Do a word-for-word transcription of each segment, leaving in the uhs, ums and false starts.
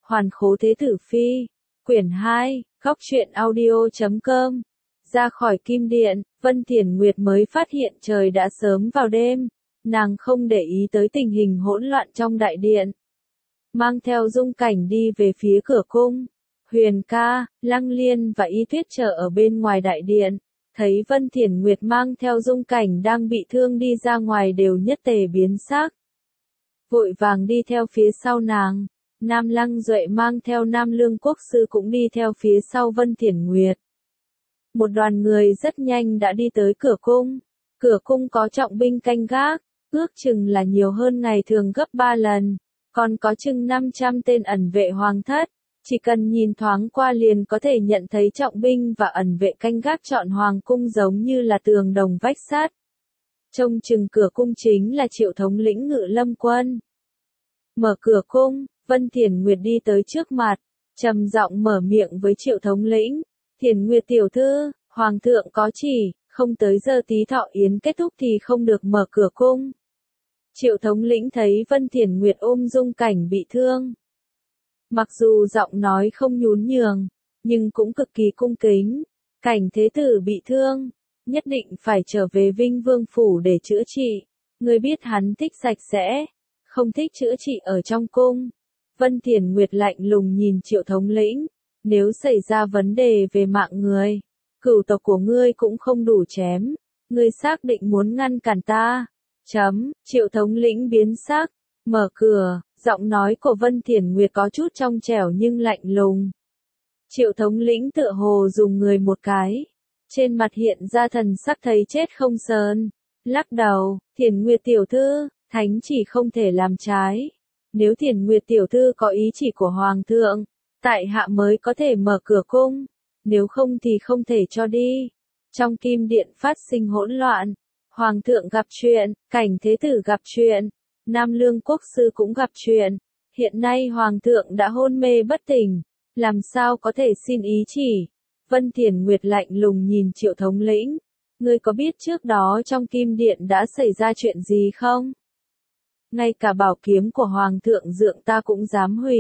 Hoàn khố thế tử phi, quyển hai, góc truyện audio chấm com. Ra khỏi kim điện, Vân Thiển Nguyệt mới phát hiện trời đã sớm vào đêm, nàng không để ý tới tình hình hỗn loạn trong đại điện. Mang theo Dung Cảnh đi về phía cửa cung, Huyền Ca, Lăng Liên và Y Tuyết chờ ở bên ngoài đại điện, thấy Vân Thiển Nguyệt mang theo Dung Cảnh đang bị thương đi ra ngoài đều nhất tề biến sắc. Vội vàng đi theo phía sau nàng. Nam Lăng Duệ mang theo Nam Lương Quốc Sư cũng đi theo phía sau Vân Thiển Nguyệt. Một đoàn người rất nhanh đã đi tới cửa cung. Cửa cung có trọng binh canh gác, ước chừng là nhiều hơn ngày thường gấp ba lần, còn có chừng năm trăm tên ẩn vệ hoàng thất. Chỉ cần nhìn thoáng qua liền có thể nhận thấy trọng binh và ẩn vệ canh gác trọn hoàng cung giống như là tường đồng vách sắt. Trông chừng cửa cung chính là Triệu thống lĩnh Ngự Lâm quân. Mở cửa cung, Vân Thiển Nguyệt đi tới trước mặt, trầm giọng mở miệng với Triệu thống lĩnh. Thiển Nguyệt tiểu thư, hoàng thượng có chỉ, không tới giờ tí thọ yến kết thúc thì không được mở cửa cung. Triệu thống lĩnh thấy Vân Thiển Nguyệt ôm Dung Cảnh bị thương. Mặc dù giọng nói không nhún nhường, nhưng cũng cực kỳ cung kính. Cảnh thế tử bị thương, nhất định phải trở về Vinh Vương phủ để chữa trị. Ngươi biết hắn thích sạch sẽ, không thích chữa trị ở trong cung. Vân Thiển Nguyệt lạnh lùng nhìn Triệu thống lĩnh, nếu xảy ra vấn đề về mạng người, cửu tộc của ngươi cũng không đủ chém, ngươi xác định muốn ngăn cản ta. Chấm, Triệu thống lĩnh biến sắc, mở cửa, giọng nói của Vân Thiển Nguyệt có chút trong trẻo nhưng lạnh lùng. Triệu thống lĩnh tựa hồ dùng người một cái, trên mặt hiện ra thần sắc thấy chết không sờn, lắc đầu. Thiển Nguyệt tiểu thư, thánh chỉ không thể làm trái. Nếu Thiển Nguyệt tiểu thư có ý chỉ của hoàng thượng, tại hạ mới có thể mở cửa cung, nếu không thì không thể cho đi. Trong kim điện phát sinh hỗn loạn, hoàng thượng gặp chuyện, cảnh thế tử gặp chuyện, Nam Lương Quốc Sư cũng gặp chuyện, hiện nay hoàng thượng đã hôn mê bất tỉnh, làm sao có thể xin ý chỉ. Vân Thiển Nguyệt lạnh lùng nhìn Triệu thống lĩnh, ngươi có biết trước đó trong kim điện đã xảy ra chuyện gì không? Ngay cả bảo kiếm của hoàng thượng dượng ta cũng dám hủy.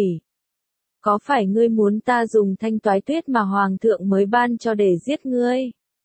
Có phải ngươi muốn ta dùng thanh toái tuyết mà hoàng thượng mới ban cho để giết ngươi?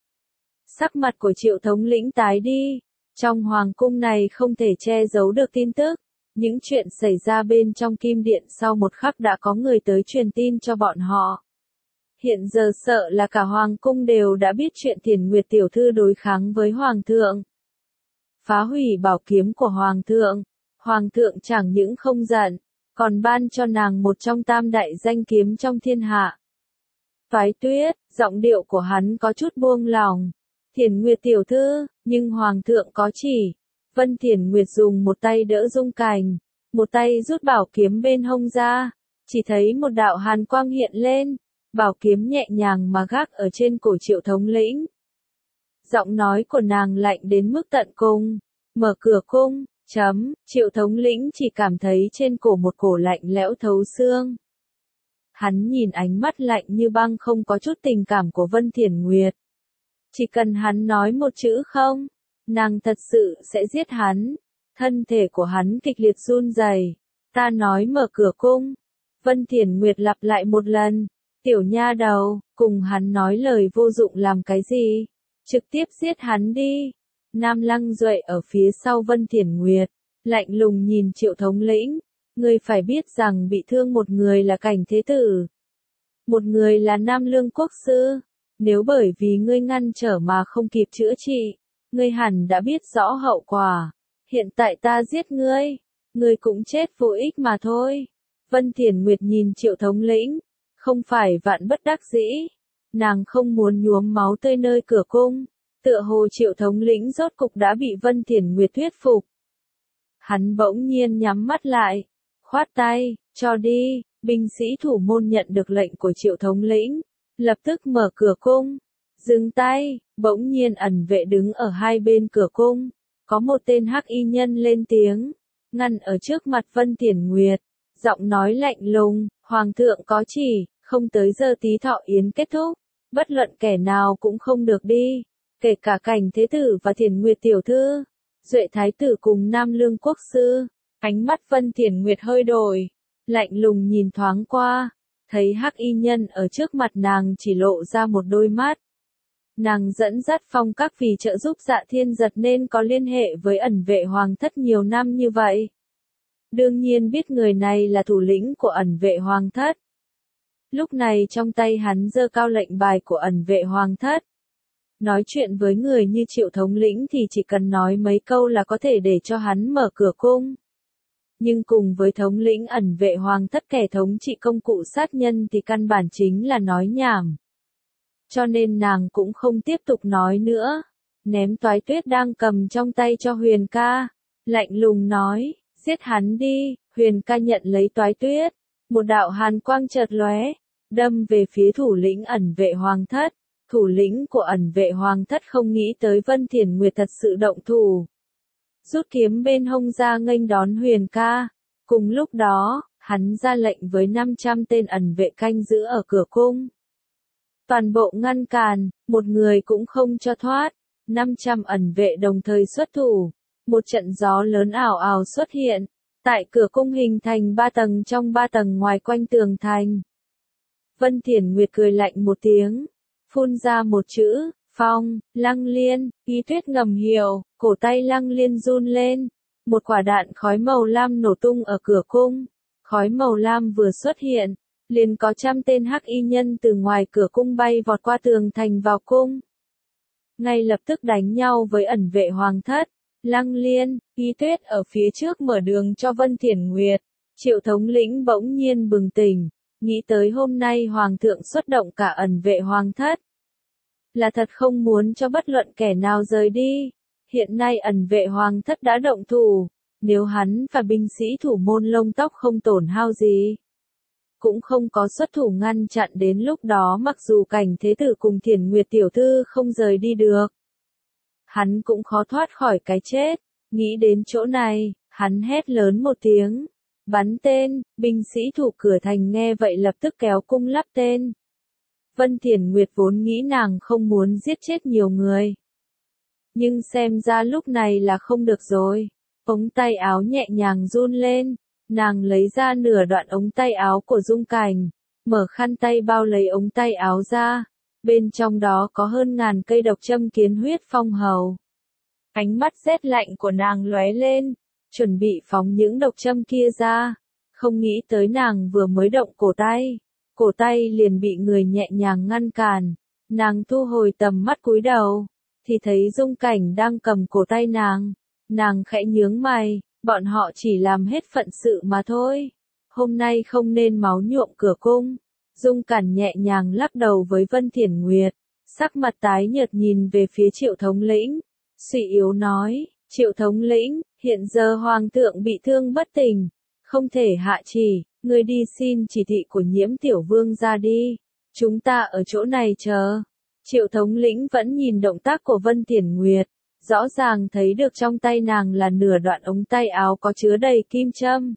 Sắc mặt của Triệu thống lĩnh tái đi, trong hoàng cung này không thể che giấu được tin tức, những chuyện xảy ra bên trong kim điện sau một khắc đã có người tới truyền tin cho bọn họ. Hiện giờ sợ là cả hoàng cung đều đã biết chuyện Thiển Nguyệt tiểu thư đối kháng với hoàng thượng, phá hủy bảo kiếm của hoàng thượng. Hoàng thượng chẳng những không giận, còn ban cho nàng một trong tam đại danh kiếm trong thiên hạ. Toái tuyết, giọng điệu của hắn có chút buông lòng. Thiển Nguyệt tiểu thư, nhưng hoàng thượng có chỉ. Vân Thiển Nguyệt dùng một tay đỡ Dung Cảnh, một tay rút bảo kiếm bên hông ra, chỉ thấy một đạo hàn quang hiện lên, bảo kiếm nhẹ nhàng mà gác ở trên cổ Triệu thống lĩnh. Giọng nói của nàng lạnh đến mức tận cùng, mở cửa cung. Chấm, Triệu thống lĩnh chỉ cảm thấy trên cổ một cổ lạnh lẽo thấu xương. Hắn nhìn ánh mắt lạnh như băng không có chút tình cảm của Vân Thiển Nguyệt. Chỉ cần hắn nói một chữ không, nàng thật sự sẽ giết hắn. Thân thể của hắn kịch liệt run rẩy. Ta nói mở cửa cung. Vân Thiển Nguyệt lặp lại một lần. Tiểu nha đầu, cùng hắn nói lời vô dụng làm cái gì? Trực tiếp giết hắn đi. Nam Lăng Duệ ở phía sau Vân Thiển Nguyệt, lạnh lùng nhìn Triệu thống lĩnh, ngươi phải biết rằng bị thương một người là cảnh thế tử, một người là Nam Lương Quốc Sư, nếu bởi vì ngươi ngăn trở mà không kịp chữa trị, ngươi hẳn đã biết rõ hậu quả, hiện tại ta giết ngươi, ngươi cũng chết vô ích mà thôi. Vân Thiển Nguyệt nhìn Triệu thống lĩnh, không phải vạn bất đắc dĩ, nàng không muốn nhuốm máu tươi nơi cửa cung. Tựa hồ Triệu thống lĩnh rốt cục đã bị Vân Thiển Nguyệt thuyết phục. Hắn bỗng nhiên nhắm mắt lại, khoát tay, cho đi. Binh sĩ thủ môn nhận được lệnh của Triệu thống lĩnh, lập tức mở cửa cung. Dừng tay, bỗng nhiên ẩn vệ đứng ở hai bên cửa cung. Có một tên hắc y nhân lên tiếng, ngăn ở trước mặt Vân Thiển Nguyệt, giọng nói lạnh lùng, hoàng thượng có chỉ, không tới giờ tí thọ yến kết thúc, bất luận kẻ nào cũng không được đi. Kể cả cảnh thế tử và Thiển Nguyệt tiểu thư, Duệ thái tử cùng Nam Lương Quốc Sư. Ánh mắt Vân Thiển Nguyệt hơi đổi, lạnh lùng nhìn thoáng qua, thấy hắc y nhân ở trước mặt nàng chỉ lộ ra một đôi mắt. Nàng dẫn dắt phong các vì trợ giúp Dạ Thiên Giật nên có liên hệ với ẩn vệ hoàng thất nhiều năm như vậy. Đương nhiên biết người này là thủ lĩnh của ẩn vệ hoàng thất. Lúc này trong tay hắn giơ cao lệnh bài của ẩn vệ hoàng thất. Nói chuyện với người như Triệu thống lĩnh thì chỉ cần nói mấy câu là có thể để cho hắn mở cửa cung. Nhưng cùng với thống lĩnh ẩn vệ hoàng thất kẻ thống trị công cụ sát nhân thì căn bản chính là nói nhảm. Cho nên nàng cũng không tiếp tục nói nữa. Ném toái tuyết đang cầm trong tay cho Huyền ca. Lạnh lùng nói, giết hắn đi. Huyền ca nhận lấy toái tuyết. Một đạo hàn quang chợt lóe, đâm về phía thủ lĩnh ẩn vệ hoàng thất. Thủ lĩnh của ẩn vệ hoàng thất không nghĩ tới Vân Thiển Nguyệt thật sự động thủ. Rút kiếm bên hông ra nghênh đón Huyền ca. Cùng lúc đó, hắn ra lệnh với năm trăm tên ẩn vệ canh giữ ở cửa cung. Toàn bộ ngăn cản, một người cũng không cho thoát. năm trăm ẩn vệ đồng thời xuất thủ. Một trận gió lớn ảo ảo xuất hiện. Tại cửa cung hình thành ba tầng trong ba tầng ngoài quanh tường thành. Vân Thiển Nguyệt cười lạnh một tiếng. Phun ra một chữ, phong, Lăng Liên, Y Tuyết ngầm hiểu, cổ tay Lăng Liên run lên. Một quả đạn khói màu lam nổ tung ở cửa cung. Khói màu lam vừa xuất hiện, liền có trăm tên hắc y nhân từ ngoài cửa cung bay vọt qua tường thành vào cung. Ngay lập tức đánh nhau với ẩn vệ hoàng thất. Lăng Liên, Y Tuyết ở phía trước mở đường cho Vân Thiển Nguyệt. Triệu thống lĩnh bỗng nhiên bừng tỉnh, nghĩ tới hôm nay hoàng thượng xuất động cả ẩn vệ hoàng thất. Là thật không muốn cho bất luận kẻ nào rời đi. Hiện nay ẩn vệ hoàng thất đã động thủ, nếu hắn và binh sĩ thủ môn lông tóc không tổn hao gì, cũng không có xuất thủ ngăn chặn đến lúc đó mặc dù Cảnh Thế Tử cùng Thiển Nguyệt tiểu thư không rời đi được. Hắn cũng khó thoát khỏi cái chết. Nghĩ đến chỗ này, hắn hét lớn một tiếng. Bắn tên, binh sĩ thủ cửa thành nghe vậy lập tức kéo cung lắp tên. Vân Thiển Nguyệt vốn nghĩ nàng không muốn giết chết nhiều người. Nhưng xem ra lúc này là không được rồi. Ống tay áo nhẹ nhàng run lên. Nàng lấy ra nửa đoạn ống tay áo của Dung Cảnh. Mở khăn tay bao lấy ống tay áo ra. Bên trong đó có hơn ngàn cây độc châm kiến huyết phong hầu. Ánh mắt rét lạnh của nàng lóe lên, chuẩn bị phóng những độc châm kia ra. Không nghĩ tới nàng vừa mới động cổ tay, cổ tay liền bị người nhẹ nhàng ngăn cản. Nàng thu hồi tầm mắt cúi đầu, thì thấy Dung Cảnh đang cầm cổ tay nàng. Nàng khẽ nhướng mày, bọn họ chỉ làm hết phận sự mà thôi. Hôm nay không nên máu nhuộm cửa cung. Dung Cản nhẹ nhàng lắc đầu với Vân Thiển Nguyệt, sắc mặt tái nhợt nhìn về phía Triệu thống lĩnh, suy yếu nói, Triệu thống lĩnh, hiện giờ hoàng thượng bị thương bất tỉnh, không thể hạ chỉ, ngươi đi xin chỉ thị của Nhiễm tiểu vương ra đi, chúng ta ở chỗ này chờ. Triệu thống lĩnh vẫn nhìn động tác của Vân Thiển Nguyệt, rõ ràng thấy được trong tay nàng là nửa đoạn ống tay áo có chứa đầy kim châm.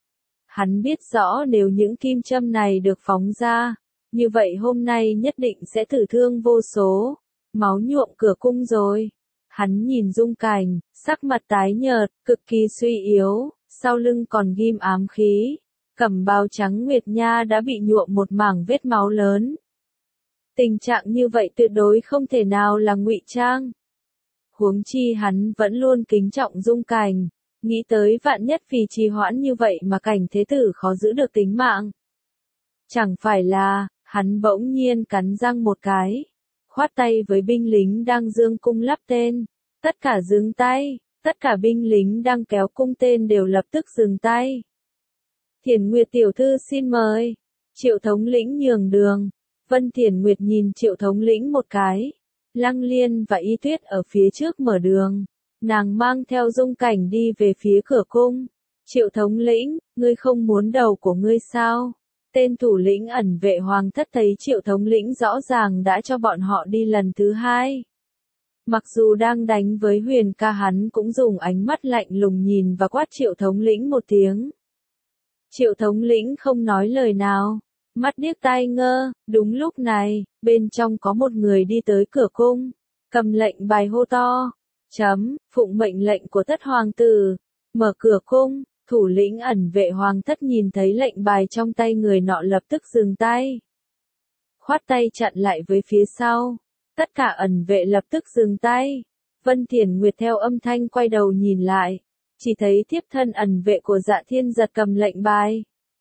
Hắn biết rõ nếu những kim châm này được phóng ra, như vậy hôm nay nhất định sẽ tử thương vô số, máu nhuộm cửa cung rồi. Hắn nhìn Dung Cảnh, sắc mặt tái nhợt, cực kỳ suy yếu, sau lưng còn ghim ám khí, cẩm bào trắng Nguyệt Nha đã bị nhuộm một mảng vết máu lớn. Tình trạng như vậy tuyệt đối không thể nào là ngụy trang. Huống chi hắn vẫn luôn kính trọng Dung Cảnh. Nghĩ tới vạn nhất vì trì hoãn như vậy mà Cảnh Thế Tử khó giữ được tính mạng. Chẳng phải là, hắn bỗng nhiên cắn răng một cái, khoát tay với binh lính đang dương cung lắp tên, tất cả dừng tay, tất cả binh lính đang kéo cung tên đều lập tức dừng tay. Thiển Nguyệt tiểu thư xin mời. Triệu thống lĩnh nhường đường. Vân Thiển Nguyệt nhìn Triệu thống lĩnh một cái. Lăng Liên và Y Tuyết ở phía trước mở đường. Nàng mang theo Dung Cảnh đi về phía cửa cung. Triệu thống lĩnh, ngươi không muốn đầu của ngươi sao? Tên thủ lĩnh ẩn vệ hoàng thất thấy Triệu thống lĩnh rõ ràng đã cho bọn họ đi lần thứ hai. Mặc dù đang đánh với Huyền ca hắn cũng dùng ánh mắt lạnh lùng nhìn và quát Triệu thống lĩnh một tiếng. Triệu thống lĩnh không nói lời nào, mắt điếc tai ngơ. Đúng lúc này, bên trong có một người đi tới cửa cung, cầm lệnh bài hô to. Chấm, phụng mệnh lệnh của thất hoàng tử, mở cửa cung. Thủ lĩnh ẩn vệ hoàng thất nhìn thấy lệnh bài trong tay người nọ lập tức dừng tay. Khoát tay chặn lại với phía sau. Tất cả ẩn vệ lập tức dừng tay. Vân Thiển Nguyệt theo âm thanh quay đầu nhìn lại. Chỉ thấy thiếp thân ẩn vệ của Dạ Thiên Giật cầm lệnh bài.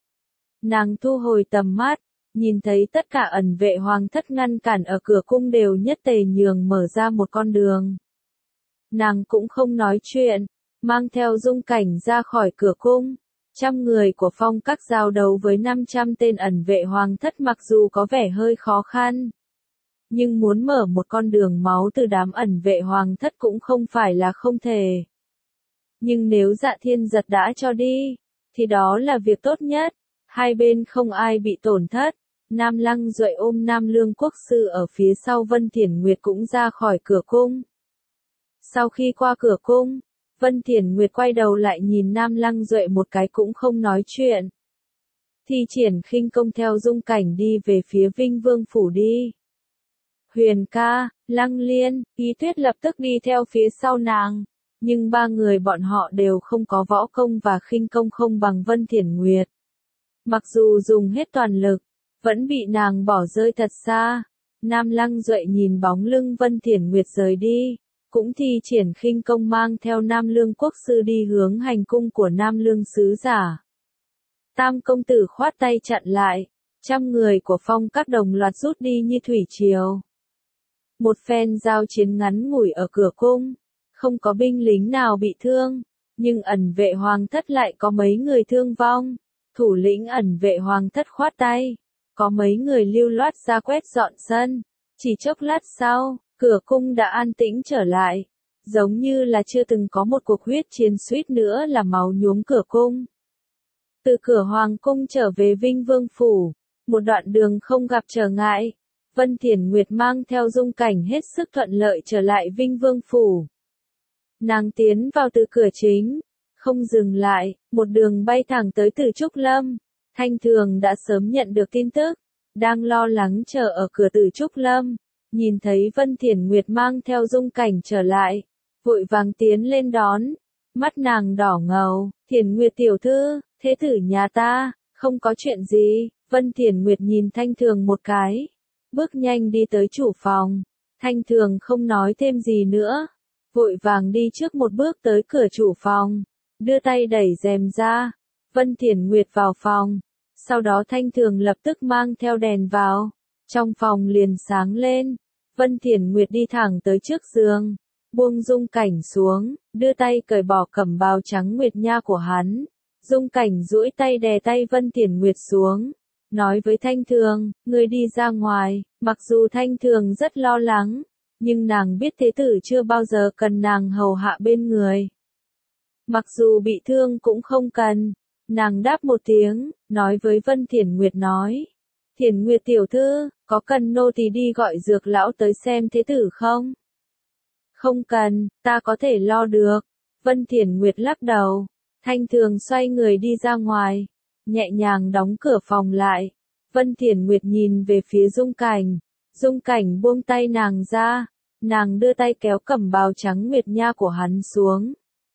Nàng thu hồi tầm mắt. Nhìn thấy tất cả ẩn vệ hoàng thất ngăn cản ở cửa cung đều nhất tề nhường mở ra một con đường. Nàng cũng không nói chuyện. Mang theo Dung Cảnh ra khỏi cửa cung. Trăm người của Phong Các giao đấu với năm trăm tên ẩn vệ hoàng thất mặc dù có vẻ hơi khó khăn. Nhưng muốn mở một con đường máu từ đám ẩn vệ hoàng thất cũng không phải là không thể. Nhưng nếu Dạ Thiên Giật đã cho đi, thì đó là việc tốt nhất. Hai bên không ai bị tổn thất. Nam Lăng Duệ ôm Nam Lương Quốc Sư ở phía sau Vân Thiển Nguyệt cũng ra khỏi cửa cung. Sau khi qua cửa cung, Vân Thiển Nguyệt quay đầu lại nhìn Nam Lăng Duệ một cái cũng không nói chuyện. Thi triển khinh công theo Dung Cảnh đi về phía Vinh Vương Phủ đi. Huyền ca, Lăng Liên, Ý Tuyết lập tức đi theo phía sau nàng. Nhưng ba người bọn họ đều không có võ công và khinh công không bằng Vân Thiển Nguyệt. Mặc dù dùng hết toàn lực, vẫn bị nàng bỏ rơi thật xa. Nam Lăng Duệ nhìn bóng lưng Vân Thiển Nguyệt rời đi. Cũng thi triển khinh công mang theo Nam Lương Quốc Sư đi hướng hành cung của Nam Lương Sứ Giả. Tam công tử khoát tay chặn lại, trăm người của Phong Các đồng loạt rút đi như thủy triều. Một phen giao chiến ngắn ngủi ở cửa cung, không có binh lính nào bị thương, nhưng ẩn vệ hoàng thất lại có mấy người thương vong. Thủ lĩnh ẩn vệ hoàng thất khoát tay, có mấy người lưu loát ra quét dọn sân, chỉ chốc lát sau. Cửa cung đã an tĩnh trở lại, giống như là chưa từng có một cuộc huyết chiến suýt nữa là máu nhuốm cửa cung. Từ cửa hoàng cung trở về Vinh Vương Phủ, một đoạn đường không gặp trở ngại, Vân Thiển Nguyệt mang theo Dung Cảnh hết sức thuận lợi trở lại Vinh Vương Phủ. Nàng tiến vào từ cửa chính, không dừng lại, một đường bay thẳng tới Từ Trúc Lâm. Thanh Thường đã sớm nhận được tin tức, đang lo lắng chờ ở cửa Từ Trúc Lâm. Nhìn thấy Vân Thiển Nguyệt mang theo Dung Cảnh trở lại, vội vàng tiến lên đón, mắt nàng đỏ ngầu, Thiển Nguyệt tiểu thư, thế tử nhà ta, không có chuyện gì. Vân Thiển Nguyệt nhìn Thanh Thường một cái, bước nhanh đi tới chủ phòng. Thanh Thường không nói thêm gì nữa, vội vàng đi trước một bước tới cửa chủ phòng, đưa tay đẩy rèm ra. Vân Thiển Nguyệt vào phòng, sau đó Thanh Thường lập tức mang theo đèn vào, trong phòng liền sáng lên. Vân Thiển Nguyệt đi thẳng tới trước giường, buông Dung Cảnh xuống, đưa tay cởi bỏ cẩm bào trắng nguyệt nha của hắn. Dung Cảnh duỗi tay đè tay Vân Thiển Nguyệt xuống, nói với Thanh Thường, ngươi đi ra ngoài. Mặc dù Thanh Thường rất lo lắng, nhưng nàng biết thế tử chưa bao giờ cần nàng hầu hạ bên người. Mặc dù bị thương cũng không cần, nàng đáp một tiếng, nói với Vân Thiển Nguyệt nói. Thiển Nguyệt tiểu thư, có cần nô tỳ đi gọi dược lão tới xem thế tử không? Không cần, ta có thể lo được. Vân Thiển Nguyệt lắc đầu. Thanh Thường xoay người đi ra ngoài, nhẹ nhàng đóng cửa phòng lại. Vân Thiển Nguyệt nhìn về phía Dung Cảnh. Dung Cảnh buông tay nàng ra, nàng đưa tay kéo cẩm bào trắng nguyệt nha của hắn xuống.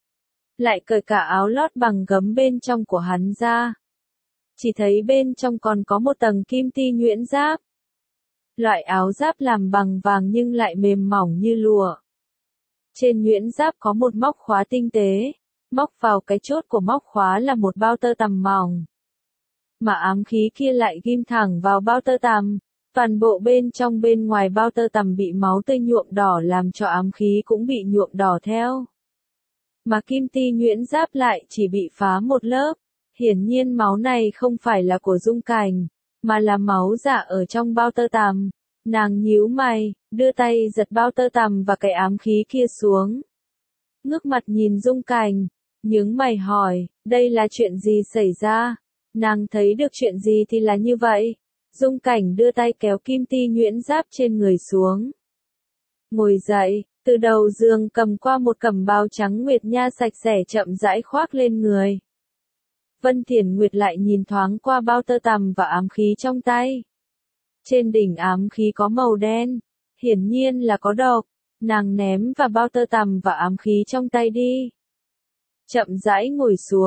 Lại cởi cả áo lót bằng gấm bên trong của hắn ra. Chỉ thấy bên trong còn có một tầng kim ti nhuyễn giáp. Loại áo giáp làm bằng vàng nhưng lại mềm mỏng như lụa. Trên nhuyễn giáp có một móc khóa tinh tế, móc vào cái chốt của móc khóa là một bao tơ tằm mỏng. Mà ám khí kia lại ghim thẳng vào bao tơ tằm, toàn bộ bên trong bên ngoài bao tơ tằm bị máu tươi nhuộm đỏ làm cho ám khí cũng bị nhuộm đỏ theo. Mà kim ti nhuyễn giáp lại chỉ bị phá một lớp. Hiển nhiên máu này không phải là của Dung Cảnh, mà là máu giả ở trong bao tơ tằm. Nàng nhíu mày, đưa tay giật bao tơ tằm và cái ám khí kia xuống. Ngước mặt nhìn Dung Cảnh, nhướng mày hỏi, đây là chuyện gì xảy ra? Nàng thấy được chuyện gì thì là như vậy. Dung Cảnh đưa tay kéo kim ti nhuyễn giáp trên người xuống. Ngồi dậy, từ đầu giường cầm qua một cẩm bào trắng nguyệt nha sạch sẽ chậm rãi khoác lên người. Vân Thiển Nguyệt lại nhìn thoáng qua bao tơ tằm và ám khí trong tay. Trên đỉnh ám khí có màu đen, hiển nhiên là có độc. Nàng ném và bao tơ tằm và ám khí trong tay đi. Chậm rãi ngồi xuống,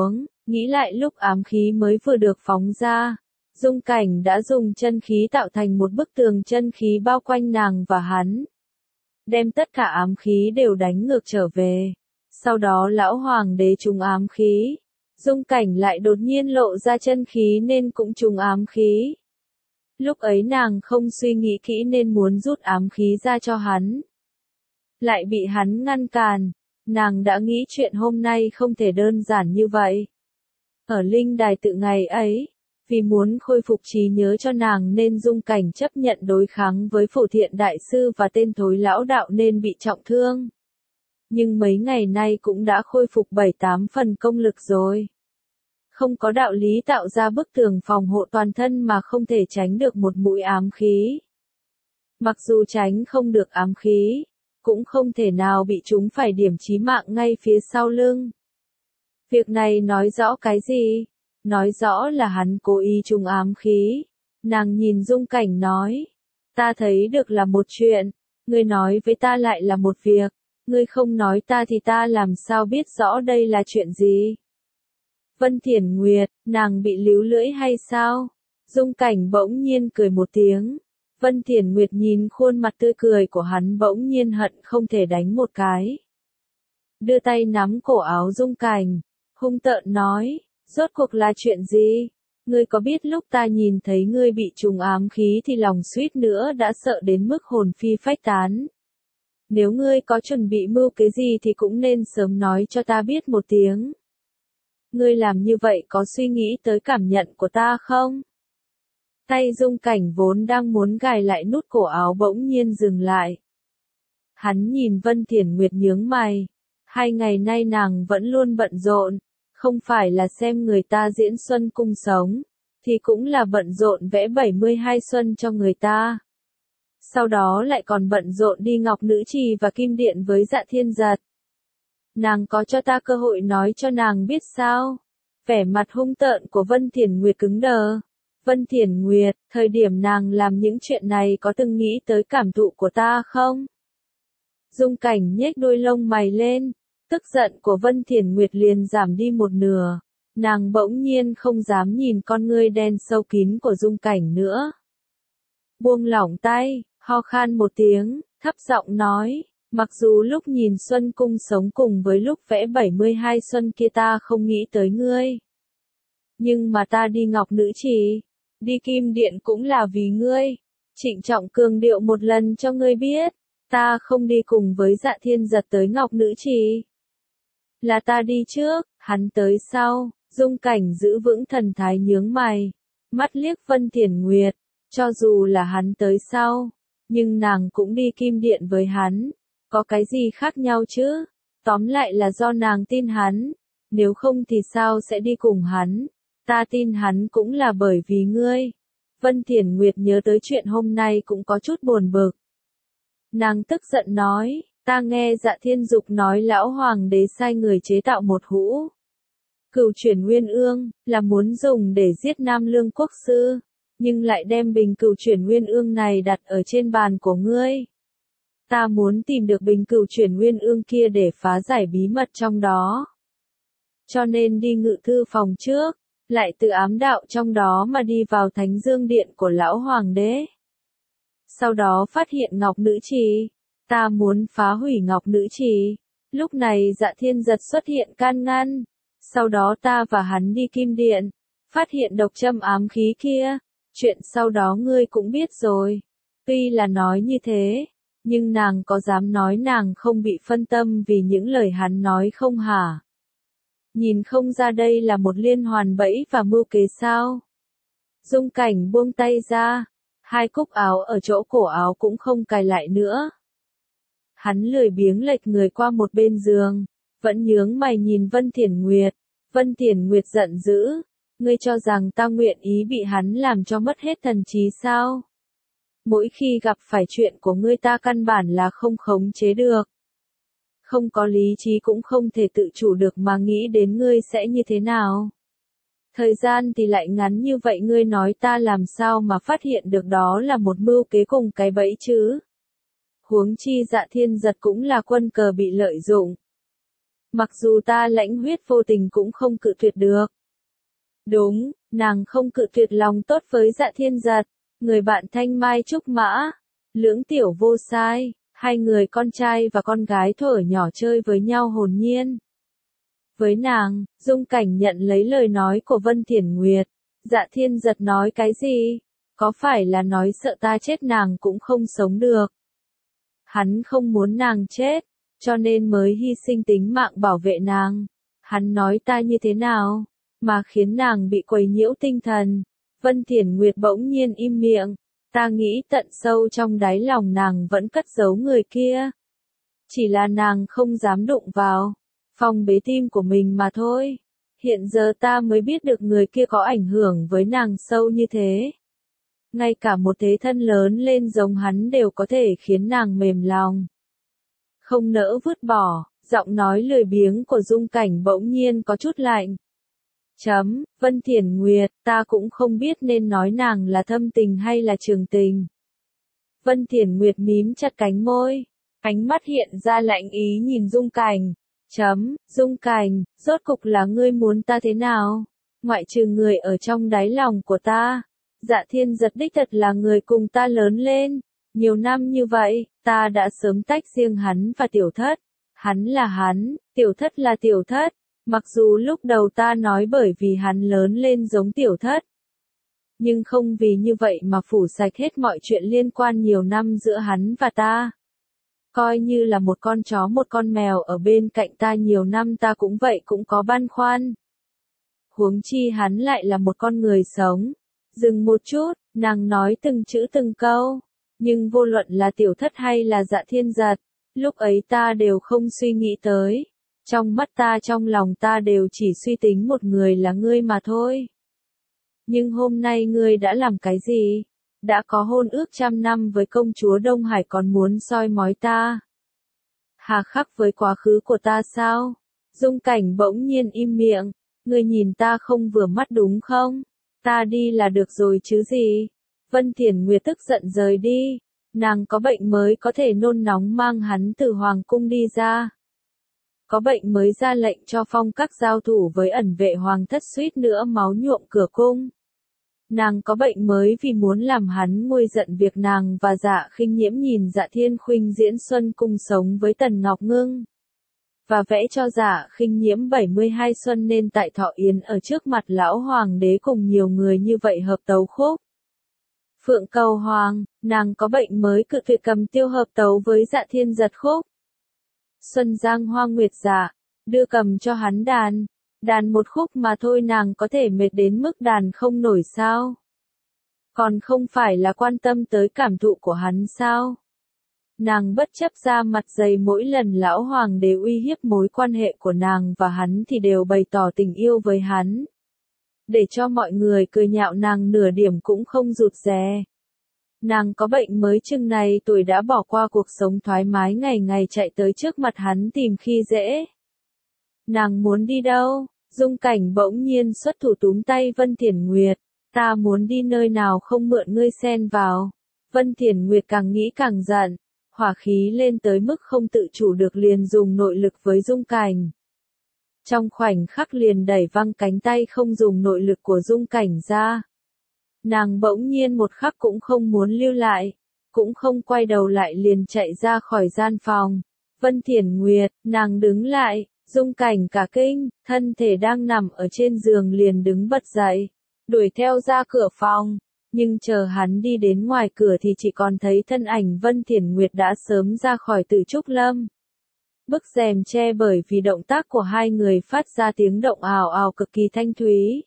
Nghĩ lại lúc ám khí mới vừa được phóng ra, Dung Cảnh đã dùng chân khí tạo thành một bức tường chân khí bao quanh nàng và hắn. Đem tất cả ám khí đều đánh ngược trở về. Sau đó lão hoàng đế trúng ám khí. Dung Cảnh lại đột nhiên lộ ra chân khí nên cũng trúng ám khí. Lúc ấy nàng không suy nghĩ kỹ nên muốn rút ám khí ra cho hắn. Lại bị hắn ngăn cản. Nàng đã nghĩ chuyện hôm nay không thể đơn giản như vậy. Ở linh đài tự ngày ấy, vì muốn khôi phục trí nhớ cho nàng nên Dung Cảnh chấp nhận đối kháng với Phổ Thiện Đại Sư và tên thối lão đạo nên bị trọng thương. Nhưng mấy ngày nay cũng đã khôi phục bảy tám phần công lực rồi. Không có đạo lý tạo ra bức tường phòng hộ toàn thân mà không thể tránh được một mũi ám khí. Mặc dù tránh không được ám khí, cũng không thể nào bị chúng phải điểm chí mạng ngay phía sau lưng. Việc này nói rõ cái gì? Nói rõ là hắn cố ý trúng ám khí. Nàng nhìn Dung Cảnh nói. Ta thấy được là một chuyện, ngươi nói với ta lại là một việc, ngươi không nói ta thì ta làm sao biết rõ đây là chuyện gì? Vân Thiển Nguyệt, nàng bị líu lưỡi hay sao? Dung Cảnh bỗng nhiên cười một tiếng. Vân Thiển Nguyệt nhìn khuôn mặt tươi cười của hắn bỗng nhiên hận không thể đánh một cái. Đưa tay nắm cổ áo Dung Cảnh, hung tợn nói, rốt cuộc là chuyện gì? Ngươi có biết lúc ta nhìn thấy ngươi bị trùng ám khí thì lòng suýt nữa đã sợ đến mức hồn phi phách tán. Nếu ngươi có chuẩn bị mưu cái gì thì cũng nên sớm nói cho ta biết một tiếng. Ngươi làm như vậy có suy nghĩ tới cảm nhận của ta không? Tay Dung Cảnh vốn đang muốn gài lại nút cổ áo bỗng nhiên dừng lại. Hắn nhìn Vân Thiển Nguyệt nhướng mày. Hai ngày nay nàng vẫn luôn bận rộn, không phải là xem người ta diễn xuân cung sống, thì cũng là bận rộn vẽ bảy mươi hai xuân cho người ta. Sau đó lại còn bận rộn đi Ngọc Nữ Trì và Kim Điện với Dạ Thiên Giật. Nàng có cho ta cơ hội nói cho nàng biết sao? Vẻ mặt hung tợn của Vân Thiển Nguyệt cứng đờ. Vân Thiển Nguyệt, thời điểm nàng làm những chuyện này có từng nghĩ tới cảm thụ của ta không? Dung Cảnh nhếch đôi lông mày lên, tức giận của Vân Thiển Nguyệt liền giảm đi một nửa. Nàng bỗng nhiên không dám nhìn con ngươi đen sâu kín của Dung Cảnh nữa. Buông lỏng tay, ho khan một tiếng, thấp giọng nói, mặc dù lúc nhìn Xuân Cung sống cùng với lúc vẽ bảy mươi hai xuân kia ta không nghĩ tới ngươi. Nhưng mà ta đi Ngọc Nữ Trì, đi Kim Điện cũng là vì ngươi. Trịnh trọng cường điệu một lần cho ngươi biết, ta không đi cùng với Dạ Thiên Giật tới Ngọc Nữ Trì. Là ta đi trước, hắn tới sau. Dung Cảnh giữ vững thần thái nhướng mày, mắt liếc Vân Thiển Nguyệt, cho dù là hắn tới sau, nhưng nàng cũng đi Kim Điện với hắn, có cái gì khác nhau chứ? Tóm lại là do nàng tin hắn, nếu không thì sao sẽ đi cùng hắn? Ta tin hắn cũng là bởi vì ngươi. Vân Thiển Nguyệt nhớ tới chuyện hôm nay cũng có chút buồn bực. Nàng tức giận nói, ta nghe Dạ Thiên Dục nói lão hoàng đế sai người chế tạo một hũ Cửu Chuyển Nguyên Ương, là muốn dùng để giết Nam Lương Quốc sư, nhưng lại đem bình Cửu Chuyển Nguyên Ương này đặt ở trên bàn của ngươi. Ta muốn tìm được bình Cửu Chuyển Nguyên Ương kia để phá giải bí mật trong đó. Cho nên đi ngự thư phòng trước, lại tự ám đạo trong đó mà đi vào Thánh Dương Điện của lão hoàng đế. Sau đó phát hiện Ngọc Nữ Trì, ta muốn phá hủy Ngọc Nữ Trì. Lúc này Dạ Thiên Giật xuất hiện can ngăn. Sau đó ta và hắn đi Kim Điện, phát hiện độc châm ám khí kia, chuyện sau đó ngươi cũng biết rồi. Tuy là nói như thế, nhưng nàng có dám nói nàng không bị phân tâm vì những lời hắn nói không hả? Nhìn không ra đây là một liên hoàn bẫy và mưu kế sao? Dung Cảnh buông tay ra, hai cúc áo ở chỗ cổ áo cũng không cài lại nữa. Hắn lười biếng lệch người qua một bên giường. Vẫn nhướng mày nhìn Vân Thiển Nguyệt. Vân Thiển Nguyệt giận dữ. Ngươi cho rằng ta nguyện ý bị hắn làm cho mất hết thần trí sao? Mỗi khi gặp phải chuyện của ngươi ta căn bản là không khống chế được. Không có lý trí cũng không thể tự chủ được mà nghĩ đến ngươi sẽ như thế nào. Thời gian thì lại ngắn như vậy ngươi nói ta làm sao mà phát hiện được đó là một mưu kế cùng cái bẫy chứ? Huống chi Dạ Thiên Giật cũng là quân cờ bị lợi dụng. Mặc dù ta lãnh huyết vô tình cũng không cự tuyệt được. Đúng, nàng không cự tuyệt lòng tốt với Dạ Thiên Giật, người bạn thanh mai trúc mã, lưỡng tiểu vô sai, hai người con trai và con gái thuở nhỏ chơi với nhau hồn nhiên. Với nàng, Dung Cảnh nhận lấy lời nói của Vân Thiển Nguyệt. Dạ Thiên Giật nói cái gì? Có phải là nói sợ ta chết nàng cũng không sống được? Hắn không muốn nàng chết, cho nên mới hy sinh tính mạng bảo vệ nàng. Hắn nói ta như thế nào, mà khiến nàng bị quấy nhiễu tinh thần? Vân Thiển Nguyệt bỗng nhiên im miệng. Ta nghĩ tận sâu trong đáy lòng nàng vẫn cất giấu người kia. Chỉ là nàng không dám đụng vào phòng bế tim của mình mà thôi. Hiện giờ ta mới biết được người kia có ảnh hưởng với nàng sâu như thế. Ngay cả một thế thân lớn lên giống hắn đều có thể khiến nàng mềm lòng. Không nỡ vứt bỏ, giọng nói lười biếng của Dung Cảnh bỗng nhiên có chút lạnh. Chấm, Vân Thiển Nguyệt, ta cũng không biết nên nói nàng là thâm tình hay là trường tình. Vân Thiển Nguyệt mím chặt cánh môi, ánh mắt hiện ra lạnh ý nhìn Dung Cảnh. Chấm, Dung Cảnh, rốt cục là ngươi muốn ta thế nào? Ngoại trừ người ở trong đáy lòng của ta. Dạ Thiên Giật đích thật là người cùng ta lớn lên. Nhiều năm như vậy, ta đã sớm tách riêng hắn và tiểu thất. Hắn là hắn, tiểu thất là tiểu thất. Mặc dù lúc đầu ta nói bởi vì hắn lớn lên giống tiểu thất. Nhưng không vì như vậy mà phủ sạch hết mọi chuyện liên quan nhiều năm giữa hắn và ta. Coi như là một con chó một con mèo ở bên cạnh ta nhiều năm ta cũng vậy cũng có băn khoăn. Huống chi hắn lại là một con người sống. Dừng một chút, nàng nói từng chữ từng câu. Nhưng vô luận là tiểu thất hay là Dạ Thiên Giật, lúc ấy ta đều không suy nghĩ tới. Trong mắt ta trong lòng ta đều chỉ suy tính một người là ngươi mà thôi. Nhưng hôm nay ngươi đã làm cái gì? Đã có hôn ước trăm năm với công chúa Đông Hải còn muốn soi mói ta. Hà khắc với quá khứ của ta sao? Dung Cảnh bỗng nhiên im miệng. Ngươi nhìn ta không vừa mắt đúng không? Ta đi là được rồi chứ gì? Vân Thiển Nguyệt tức giận rời đi. Nàng có bệnh mới có thể nôn nóng mang hắn từ hoàng cung đi ra. Có bệnh mới ra lệnh cho Phong Các giao thủ với ẩn vệ hoàng thất suýt nữa máu nhuộm cửa cung. Nàng có bệnh mới vì muốn làm hắn nguôi giận việc nàng và Dạ Khinh Nhiễm nhìn Dạ Thiên Khuynh diễn xuân cung sống với Tần Ngọc Ngưng. Và vẽ cho Dạ Khinh Nhiễm bảy mươi hai xuân nên tại Thọ Yến ở trước mặt lão hoàng đế cùng nhiều người như vậy hợp tấu khúc. Phượng Cầu Hoàng, nàng có bệnh mới cự tuyệt cầm tiêu hợp tấu với Dạ Thiên Giật khúc. Xuân Giang Hoa Nguyệt Dạ, đưa cầm cho hắn đàn. Đàn một khúc mà thôi nàng có thể mệt đến mức đàn không nổi sao? Còn không phải là quan tâm tới cảm thụ của hắn sao? Nàng bất chấp ra mặt dày mỗi lần lão hoàng đế uy hiếp mối quan hệ của nàng và hắn thì đều bày tỏ tình yêu với hắn. Để cho mọi người cười nhạo nàng nửa điểm cũng không rụt rè. Nàng có bệnh mới chừng này tuổi đã bỏ qua cuộc sống thoải mái ngày ngày chạy tới trước mặt hắn tìm khi dễ. Nàng muốn đi đâu? Dung Cảnh bỗng nhiên xuất thủ túm tay Vân Thiển Nguyệt. Ta muốn đi nơi nào không mượn ngươi xen vào. Vân Thiển Nguyệt càng nghĩ càng giận. Hỏa khí lên tới mức không tự chủ được liền dùng nội lực với Dung Cảnh. Trong khoảnh khắc liền đẩy văng cánh tay không dùng nội lực của Dung Cảnh ra. Nàng bỗng nhiên một khắc cũng không muốn lưu lại. Cũng không quay đầu lại liền chạy ra khỏi gian phòng. Vân Thiển Nguyệt, nàng đứng lại. Dung Cảnh cả kinh, thân thể đang nằm ở trên giường liền đứng bật dậy, đuổi theo ra cửa phòng, nhưng chờ hắn đi đến ngoài cửa thì chỉ còn thấy thân ảnh Vân Thiển Nguyệt đã sớm ra khỏi Tử Trúc Lâm. Bức rèm che bởi vì động tác của hai người phát ra tiếng động ào ào cực kỳ thanh thúy.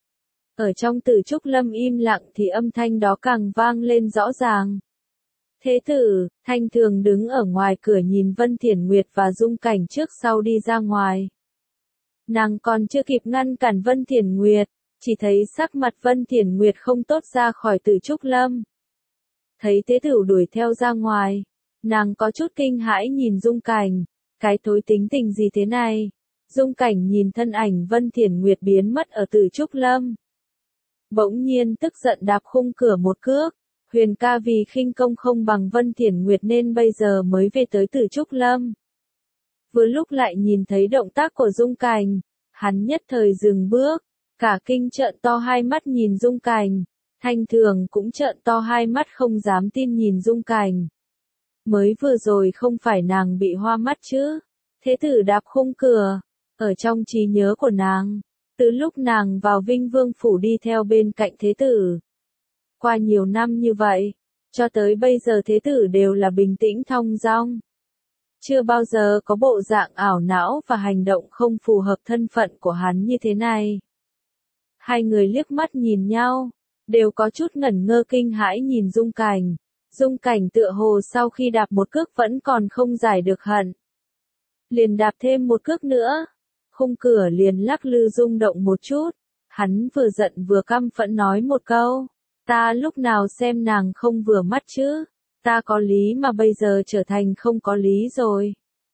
Ở trong Tử Trúc Lâm im lặng thì âm thanh đó càng vang lên rõ ràng. Thế tử, Thanh Thường đứng ở ngoài cửa nhìn Vân Thiển Nguyệt và Dung Cảnh trước sau đi ra ngoài. Nàng còn chưa kịp ngăn cản Vân Thiển Nguyệt, chỉ thấy sắc mặt Vân Thiển Nguyệt không tốt ra khỏi Tử Trúc Lâm. Thấy thế tử đuổi theo ra ngoài, nàng có chút kinh hãi nhìn Dung Cảnh, cái thối tính tình gì thế này? Dung Cảnh nhìn thân ảnh Vân Thiển Nguyệt biến mất ở Tử Trúc Lâm. Bỗng nhiên tức giận đạp khung cửa một cước. Huyền ca vì khinh công không bằng Vân Thiển Nguyệt nên bây giờ mới về tới Tử Trúc Lâm. vừa lúc lại nhìn thấy động tác của Dung Cảnh. Hắn nhất thời dừng bước, cả kinh trợn to hai mắt nhìn Dung Cảnh. Thanh Thường cũng trợn to hai mắt không dám tin nhìn Dung Cảnh. Mới vừa rồi không phải nàng bị hoa mắt chứ? Thế tử đạp khung cửa, ở trong trí nhớ của nàng, từ lúc nàng vào Vinh Vương phủ đi theo bên cạnh thế tử. Qua nhiều năm như vậy, cho tới bây giờ thế tử đều là bình tĩnh thong dong. Chưa bao giờ có bộ dạng ảo não và hành động không phù hợp thân phận của hắn như thế này. Hai người liếc mắt nhìn nhau, đều có chút ngẩn ngơ kinh hãi nhìn Dung Cảnh. Dung Cảnh tựa hồ sau khi đạp một cước vẫn còn không giải được hận. Liền đạp thêm một cước nữa, khung cửa liền lắc lư rung động một chút. Hắn vừa giận vừa căm phẫn nói một câu, ta lúc nào xem nàng không vừa mắt chứ, ta có lý mà bây giờ trở thành không có lý rồi.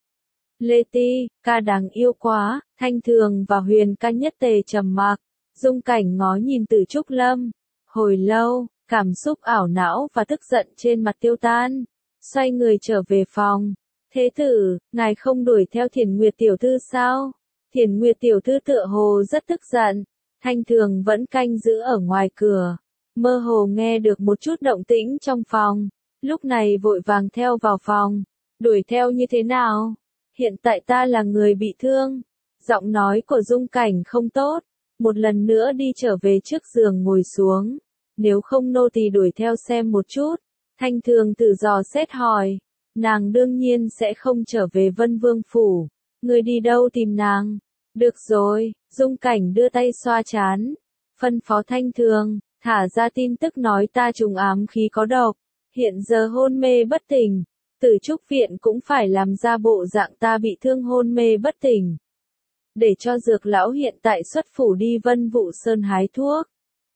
Lê Ti, ca đáng yêu quá. Thanh Thường và Huyền ca nhất tề trầm mặc. Dung Cảnh ngó nhìn Từ Trúc Lâm, hồi lâu, cảm xúc ảo não và tức giận trên mặt tiêu tan, xoay người trở về phòng. Thế tử, ngài không đuổi theo Thiền Nguyệt tiểu thư sao? Thiền Nguyệt tiểu thư tựa hồ rất tức giận. Thanh Thường vẫn canh giữ ở ngoài cửa, mơ hồ nghe được một chút động tĩnh trong phòng, lúc này vội vàng theo vào phòng. Đuổi theo như thế nào? Hiện tại ta là người bị thương. Giọng nói của Dung Cảnh không tốt, một lần nữa đi trở về trước giường ngồi xuống. Nếu không nô tỳ đuổi theo xem một chút. Thanh Thường tự dò xét hỏi, nàng đương nhiên sẽ không trở về Vân Vương phủ. Người đi đâu tìm nàng? Được rồi, Dung Cảnh đưa tay xoa trán, phân phó Thanh Thường, thả ra tin tức nói ta trùng ám khí có độc, hiện giờ hôn mê bất tỉnh. Tử Trúc viện cũng phải làm ra bộ dạng ta bị thương hôn mê bất tỉnh, để cho Dược lão hiện tại xuất phủ đi Vân Vũ Sơn hái thuốc.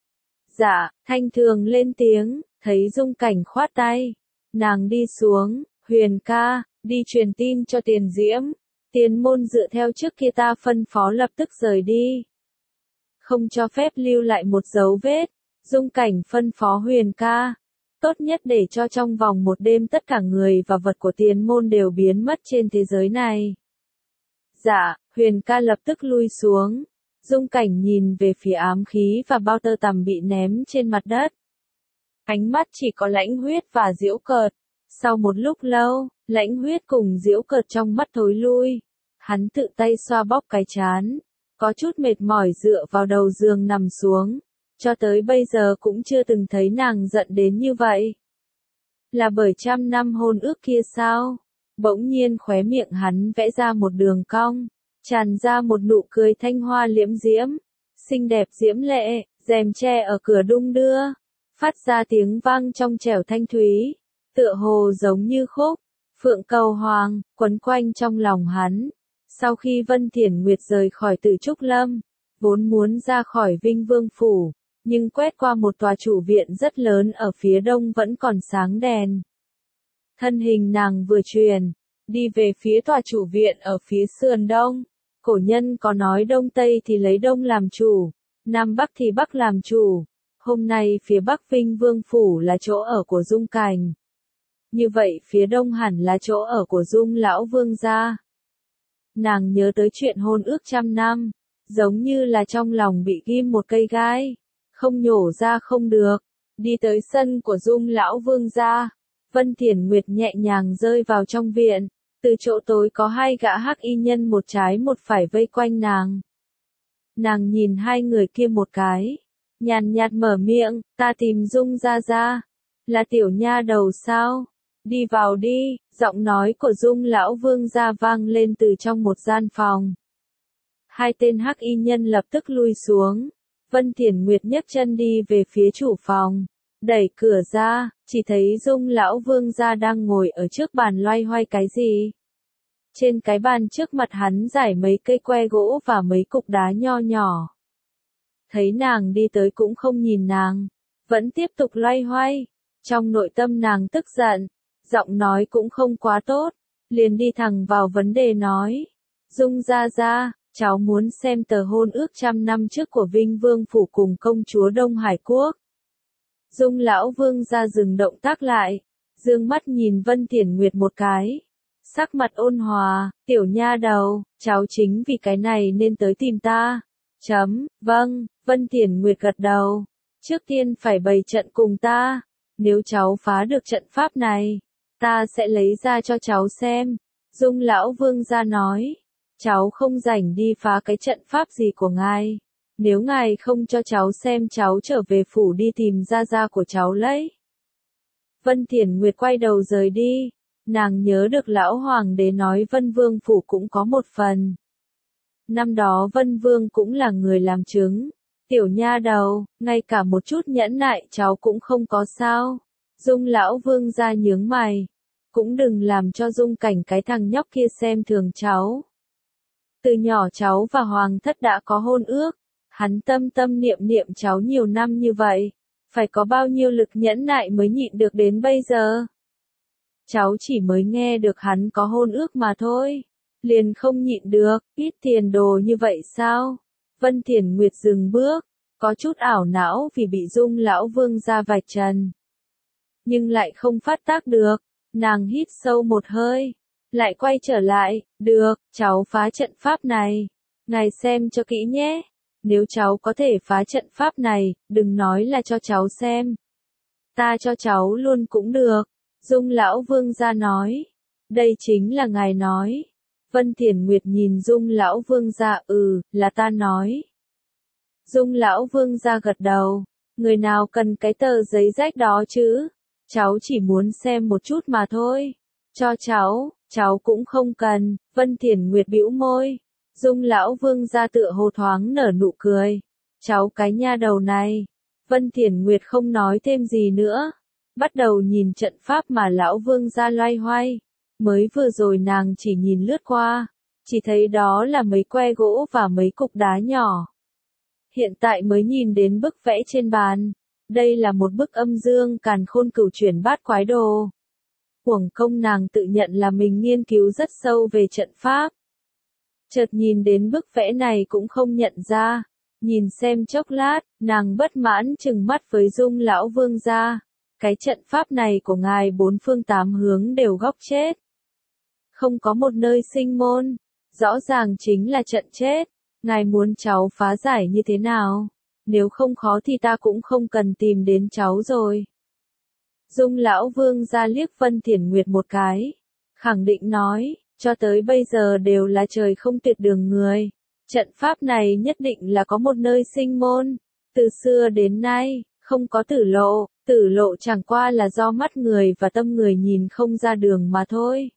Dạ, Thanh Thường lên tiếng, thấy Dung Cảnh khoát tay, nàng đi xuống. Huyền ca, đi truyền tin cho Tiền Diễm. Tiền môn dựa theo trước kia ta phân phó lập tức rời đi, không cho phép lưu lại một dấu vết. Dung Cảnh phân phó Huyền ca, tốt nhất để cho trong vòng một đêm tất cả người và vật của Tiền môn đều biến mất trên thế giới này. Dạ, Huyền ca lập tức lui xuống. Dung Cảnh nhìn về phía ám khí và bao tơ tằm bị ném trên mặt đất. Ánh mắt chỉ có lãnh huyết và giễu cợt. Sau một lúc lâu, lãnh huyết cùng giễu cợt trong mắt thối lui. Hắn tự tay xoa bóp cái trán, có chút mệt mỏi dựa vào đầu giường nằm xuống. Cho tới bây giờ cũng chưa từng thấy nàng giận đến như vậy. Là bởi trăm năm hôn ước kia sao? Bỗng nhiên khóe miệng hắn vẽ ra một đường cong, tràn ra một nụ cười thanh hoa liễm diễm, xinh đẹp diễm lệ, rèm tre ở cửa đung đưa, phát ra tiếng vang trong trẻo thanh thúy, tựa hồ giống như khúc Phượng Cầu Hoàng, quấn quanh trong lòng hắn. Sau khi Vân Thiển Nguyệt rời khỏi Tử Trúc Lâm, vốn muốn ra khỏi Vinh Vương phủ, nhưng quét qua một tòa chủ viện rất lớn ở phía đông vẫn còn sáng đèn. Thân hình nàng vừa chuyển, đi về phía tòa chủ viện ở phía sườn đông. Cổ nhân có nói đông tây thì lấy đông làm chủ, nam bắc thì bắc làm chủ. Hôm nay phía bắc Vinh Vương phủ là chỗ ở của Dung Cảnh. Như vậy phía đông hẳn là chỗ ở của Dung lão vương gia. Nàng nhớ tới chuyện hôn ước trăm năm, giống như là trong lòng bị ghim một cây gai, không nhổ ra không được. Đi tới sân của Dung lão vương gia, Vân Thiển Nguyệt nhẹ nhàng rơi vào trong viện. Từ chỗ tối có hai gã hắc y nhân một trái một phải vây quanh nàng. Nàng nhìn hai người kia một cái, nhàn nhạt mở miệng, ta tìm Dung gia gia. Là tiểu nha đầu sao? Đi vào đi. Giọng nói của Dung lão vương gia vang lên từ trong một gian phòng. Hai tên hắc y nhân lập tức lui xuống. Vân Thiển Nguyệt nhấc chân đi về phía chủ phòng, đẩy cửa ra, chỉ thấy Dung lão vương gia đang ngồi ở trước bàn loay hoay cái gì. Trên cái bàn trước mặt hắn rải mấy cây que gỗ và mấy cục đá nho nhỏ. Thấy nàng đi tới cũng không nhìn nàng, vẫn tiếp tục loay hoay. Trong nội tâm nàng tức giận, giọng nói cũng không quá tốt, liền đi thẳng vào vấn đề nói. Dung gia gia, cháu muốn xem tờ hôn ước trăm năm trước của Vinh Vương phủ cùng công chúa Đông Hải Quốc. Dung lão vương gia dừng động tác lại, dương mắt nhìn Vân Thiển Nguyệt một cái. sắc mặt ôn hòa, tiểu nha đầu, cháu chính vì cái này nên tới tìm ta. Chấm, vâng, Vân Thiển Nguyệt gật đầu. Trước tiên phải bày trận cùng ta. Nếu cháu phá được trận pháp này, ta sẽ lấy ra cho cháu xem. Dung lão vương gia nói, cháu không rảnh đi phá cái trận pháp gì của ngài. Nếu ngài không cho cháu xem, cháu trở về phủ đi tìm gia gia của cháu lấy. Vân Thiển Nguyệt quay đầu rời đi. Nàng nhớ được lão hoàng đế nói Vân Vương phủ cũng có một phần. Năm đó Vân Vương cũng là người làm chứng. Tiểu nha đầu, ngay cả một chút nhẫn nại cháu cũng không có sao. Dung lão vương ra nhướng mày. Cũng đừng làm cho Dung Cảnh cái thằng nhóc kia xem thường cháu. Từ nhỏ cháu và hoàng thất đã có hôn ước. Hắn tâm tâm niệm niệm cháu nhiều năm như vậy. Phải có bao nhiêu lực nhẫn nại mới nhịn được đến bây giờ. Cháu chỉ mới nghe được hắn có hôn ước mà thôi. Liền không nhịn được, ít tiền đồ như vậy sao? Vân Thiển Nguyệt dừng bước, có chút ảo não vì bị Dung lão vương ra vạch trần. Nhưng lại không phát tác được, nàng hít sâu một hơi, lại quay trở lại, được, cháu phá trận pháp này. Ngài xem cho kỹ nhé, nếu cháu có thể phá trận pháp này, đừng nói là cho cháu xem. Ta cho cháu luôn cũng được, Dung lão vương ra nói. Đây chính là ngài nói. Vân Thiển Nguyệt nhìn Dung lão vương gia, ừ, là ta nói. Dung lão vương gia gật đầu, người nào cần cái tờ giấy rách đó chứ? Cháu chỉ muốn xem một chút mà thôi. Cho cháu, cháu cũng không cần. Vân Thiển Nguyệt bĩu môi. Dung lão vương gia tựa hồ thoáng nở nụ cười. Cháu cái nha đầu này. Vân Thiển Nguyệt không nói thêm gì nữa. Bắt đầu nhìn trận pháp mà lão vương gia loay hoay. Mới vừa rồi nàng chỉ nhìn lướt qua, chỉ thấy đó là mấy que gỗ và mấy cục đá nhỏ. Hiện tại mới nhìn đến bức vẽ trên bàn. Đây là một bức âm dương càn khôn cửu chuyển bát quái đồ. Uổng công nàng tự nhận là mình nghiên cứu rất sâu về trận pháp. Chợt nhìn đến bức vẽ này cũng không nhận ra. Nhìn xem chốc lát, nàng bất mãn trừng mắt với Dung lão vương gia. Cái trận pháp này của ngài bốn phương tám hướng đều góc chết. Không có một nơi sinh môn, rõ ràng chính là trận chết. Ngài muốn cháu phá giải như thế nào? Nếu không khó thì ta cũng không cần tìm đến cháu rồi. Dung lão vương ra liếc Vân Thiển Nguyệt một cái, khẳng định nói, cho tới bây giờ đều là trời không tuyệt đường người. Trận pháp này nhất định là có một nơi sinh môn. Từ xưa đến nay, không có tử lộ, tử lộ chẳng qua là do mắt người và tâm người nhìn không ra đường mà thôi.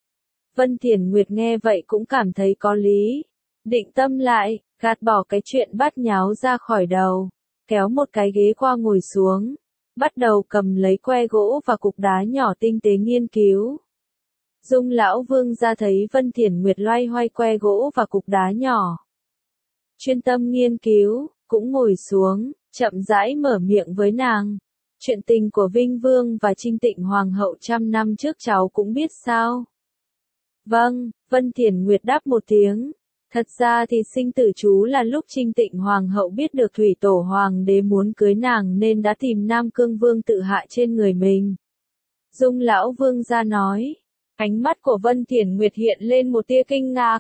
Vân Thiển Nguyệt nghe vậy cũng cảm thấy có lý. Định tâm lại, gạt bỏ cái chuyện bát nháo ra khỏi đầu. Kéo một cái ghế qua ngồi xuống. Bắt đầu cầm lấy que gỗ và cục đá nhỏ tinh tế nghiên cứu. Dung lão vương ra thấy Vân Thiển Nguyệt loay hoay que gỗ và cục đá nhỏ. Chuyên tâm nghiên cứu, cũng ngồi xuống, chậm rãi mở miệng với nàng. Chuyện tình của Vinh Vương và Trinh Tịnh Hoàng hậu trăm năm trước cháu cũng biết sao? Vâng, Vân Thiển Nguyệt đáp một tiếng. Thật ra thì sinh tử chú là lúc Trinh Tịnh Hoàng hậu biết được Thủy Tổ Hoàng đế muốn cưới nàng nên đã tìm Nam Cương Vương tự hạ trên người mình. Dung lão vương ra nói. Ánh mắt của Vân Thiển Nguyệt hiện lên một tia kinh ngạc.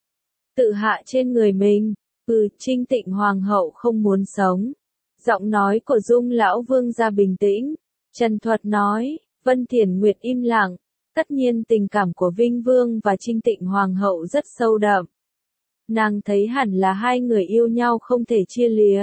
Tự hạ trên người mình, ừ, Trinh Tịnh Hoàng hậu không muốn sống. Giọng nói của Dung lão vương ra bình tĩnh. Trần thuật nói, Vân Thiển Nguyệt im lặng. Tất nhiên tình cảm của Vinh Vương và Trinh Tịnh Hoàng hậu rất sâu đậm. Nàng thấy hẳn là hai người yêu nhau không thể chia lìa.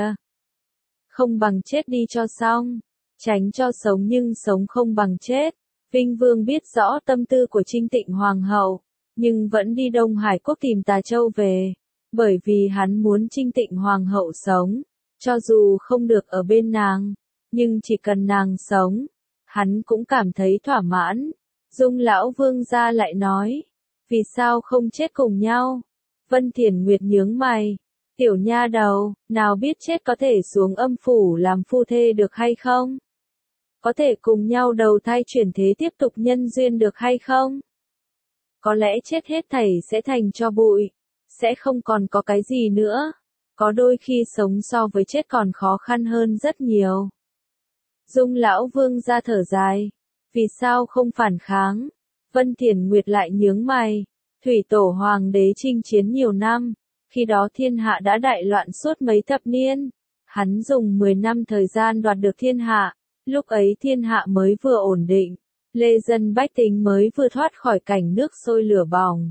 Không bằng chết đi cho xong. Tránh cho sống nhưng sống không bằng chết. Vinh Vương biết rõ tâm tư của Trinh Tịnh Hoàng hậu, nhưng vẫn đi Đông Hải Quốc tìm Tà Châu về. Bởi vì hắn muốn Trinh Tịnh Hoàng hậu sống. Cho dù không được ở bên nàng, nhưng chỉ cần nàng sống, hắn cũng cảm thấy thỏa mãn. Dung lão vương gia lại nói, vì sao không chết cùng nhau? Vân Thiển Nguyệt nhướng mày, tiểu nha đầu, nào biết chết có thể xuống âm phủ làm phu thê được hay không? Có thể cùng nhau đầu thai chuyển thế tiếp tục nhân duyên được hay không? Có lẽ chết hết thảy sẽ thành tro bụi, sẽ không còn có cái gì nữa. Có đôi khi sống so với chết còn khó khăn hơn rất nhiều. Dung lão vương ra thở dài. Vì sao không phản kháng? Vân Thiển Nguyệt lại nhướng mày. Thủy tổ hoàng đế chinh chiến nhiều năm, khi đó thiên hạ đã đại loạn suốt mấy thập niên. Hắn dùng mười năm thời gian đoạt được thiên hạ, lúc ấy thiên hạ mới vừa ổn định, lê dân bách tính mới vừa thoát khỏi cảnh nước sôi lửa bỏng.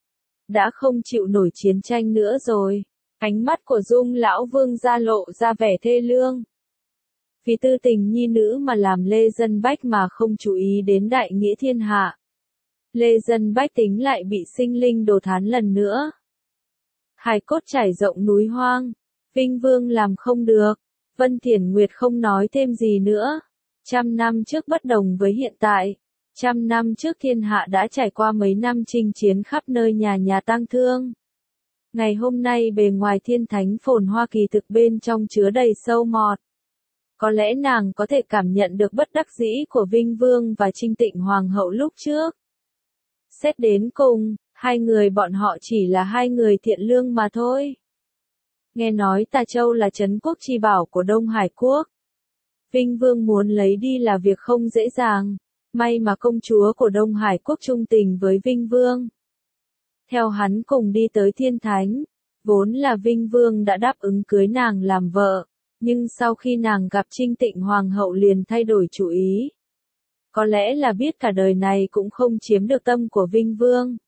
Đã không chịu nổi chiến tranh nữa rồi. Ánh mắt của Dung lão vương gia lộ ra vẻ thê lương. Vì tư tình nhi nữ mà làm lê dân bách mà không chú ý đến đại nghĩa thiên hạ. Lê dân bách tính lại bị sinh linh đồ thán lần nữa. Hài cốt trải rộng núi hoang. Vinh Vương làm không được. Vân Thiển Nguyệt không nói thêm gì nữa. Trăm năm trước bất đồng với hiện tại. Trăm năm trước thiên hạ đã trải qua mấy năm chinh chiến khắp nơi nhà nhà tang thương. Ngày hôm nay bề ngoài thiên thánh phồn hoa kỳ thực bên trong chứa đầy sâu mọt. Có lẽ nàng có thể cảm nhận được bất đắc dĩ của Vinh Vương và Trinh Tịnh Hoàng hậu lúc trước. Xét đến cùng, hai người bọn họ chỉ là hai người thiện lương mà thôi. Nghe nói Tà Châu là trấn quốc chi bảo của Đông Hải Quốc. Vinh Vương muốn lấy đi là việc không dễ dàng. May mà công chúa của Đông Hải Quốc trung tình với Vinh Vương. Theo hắn cùng đi tới thiên thánh, vốn là Vinh Vương đã đáp ứng cưới nàng làm vợ, nhưng sau khi nàng gặp Trinh Tịnh Hoàng hậu liền thay đổi chủ ý. Có lẽ là biết cả đời này cũng không chiếm được tâm của Vinh Vương.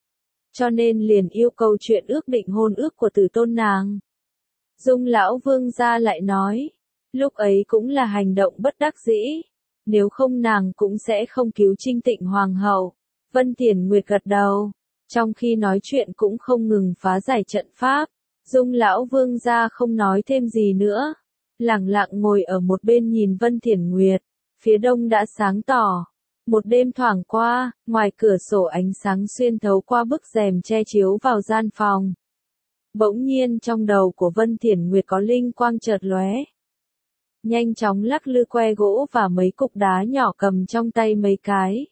Cho nên liền yêu cầu chuyện ước định hôn ước của tử tôn nàng. Dung lão vương gia lại nói, lúc ấy cũng là hành động bất đắc dĩ, nếu không nàng cũng sẽ không cứu Trinh Tịnh Hoàng hậu. Vân Thiển Nguyệt gật đầu, trong khi nói chuyện cũng không ngừng phá giải trận pháp. Dung lão vương gia không nói thêm gì nữa, lẳng lặng ngồi ở một bên nhìn Vân Thiển Nguyệt. Phía đông đã sáng tỏ. Một đêm thoảng qua, ngoài cửa sổ ánh sáng xuyên thấu qua bức rèm che chiếu vào gian phòng. Bỗng nhiên trong đầu của Vân Thiển Nguyệt có linh quang chợt lóe. Nhanh chóng lắc lư que gỗ và mấy cục đá nhỏ cầm trong tay mấy cái.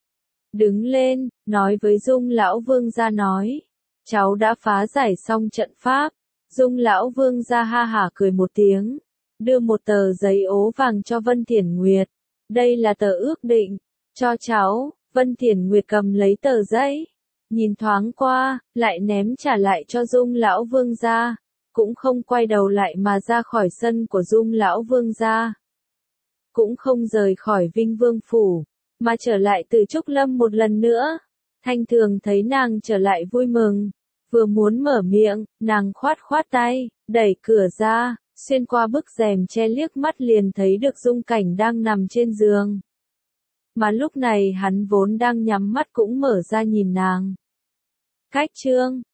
Đứng lên, nói với Dung lão vương gia nói. Cháu đã phá giải xong trận pháp. Dung lão vương gia ha hả cười một tiếng. Đưa một tờ giấy ố vàng cho Vân Thiển Nguyệt. Đây là tờ ước định. Cho cháu. Vân Thiển Nguyệt cầm lấy tờ giấy. Nhìn thoáng qua, lại ném trả lại cho Dung lão vương gia. Cũng không quay đầu lại mà ra khỏi sân của Dung lão vương gia. Cũng không rời khỏi Vinh Vương phủ, mà trở lại từ Trúc Lâm một lần nữa. Thanh Thường thấy nàng trở lại vui mừng. Vừa muốn mở miệng, nàng khoát khoát tay, đẩy cửa ra, xuyên qua bức rèm che liếc mắt liền thấy được Dung Cảnh đang nằm trên giường. Mà lúc này hắn vốn đang nhắm mắt cũng mở ra nhìn nàng. Cách chương